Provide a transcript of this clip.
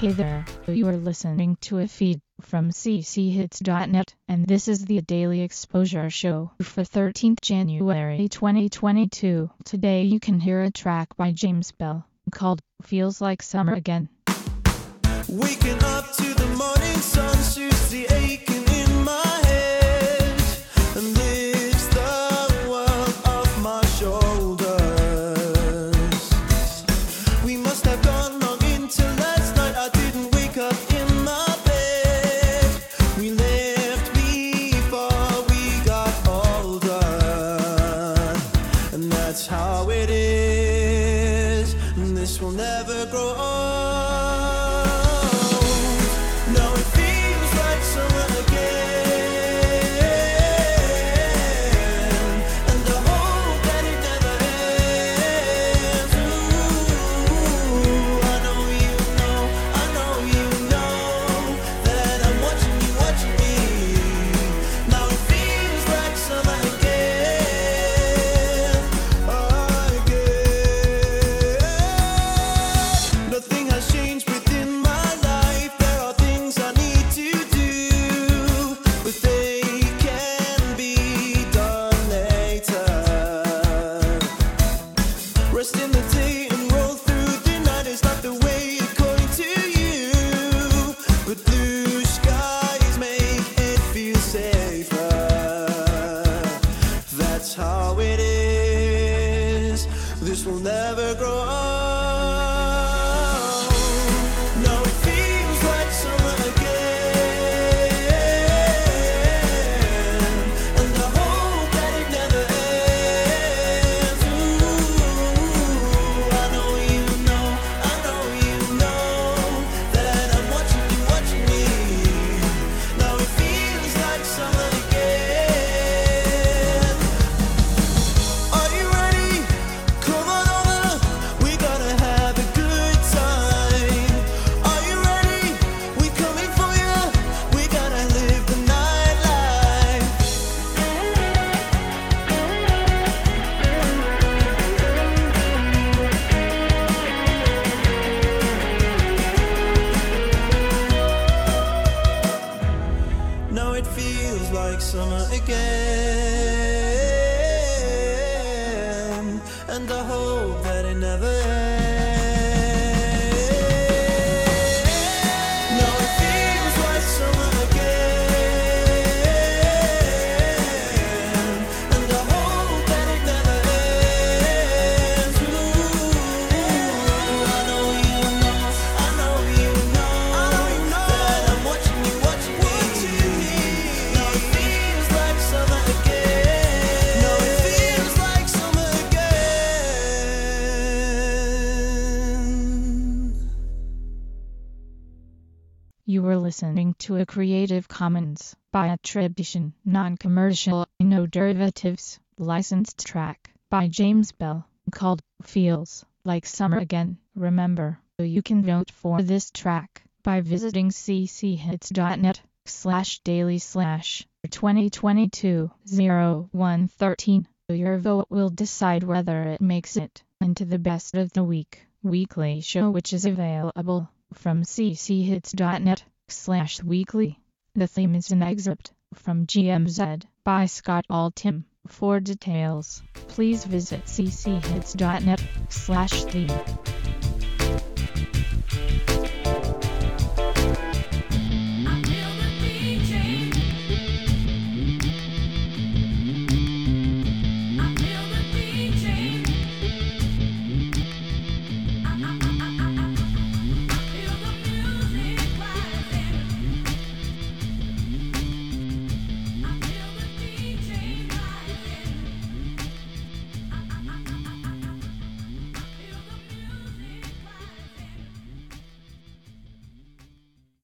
Hey there, you are listening to a feed from cchits.net, and this is the Daily Exposure Show for 13th January 2022. Today you can hear a track by James Bell called Feels Like Summer Again. Waking up to the morning sun soothes the aching in my head and lifts the world off my shoulders. We must have gone long into last night. I didn't wake up in my bed. We left before we got older, and that's how it is, and this will never grow old. Rest in the day and roll through the night is not the way according to you, but blue skies make it feel safer. That's how it is. This will never grow old. No, it feels like summer again, and I hope that it never ends. I know you know that I'm watching you, watching me. Now it feels like summer again. Are you ready? Come on over, we gotta have a good time. Are you ready? We coming for you, we gotta live the nightlife. Now it feels like summer again, and I hope that it never ends. Now it feels like summer again, and I hope that it never ends. I know you know that I'm watching you, watching me. Now it feels like summer again. Now it feels like summer again. You were listening to a Creative Commons by attribution, non-commercial, no derivatives, licensed track by James Bell called Feels Like Summer Again. Remember, you can vote for this track by visiting cchits.net/daily/2022-0113. Your vote will decide whether it makes it into the best of the week weekly show, which is available from cchits.net/weekly. The theme is an excerpt from GMZ by Scott Altham. For details, please visit cchits.net/theme.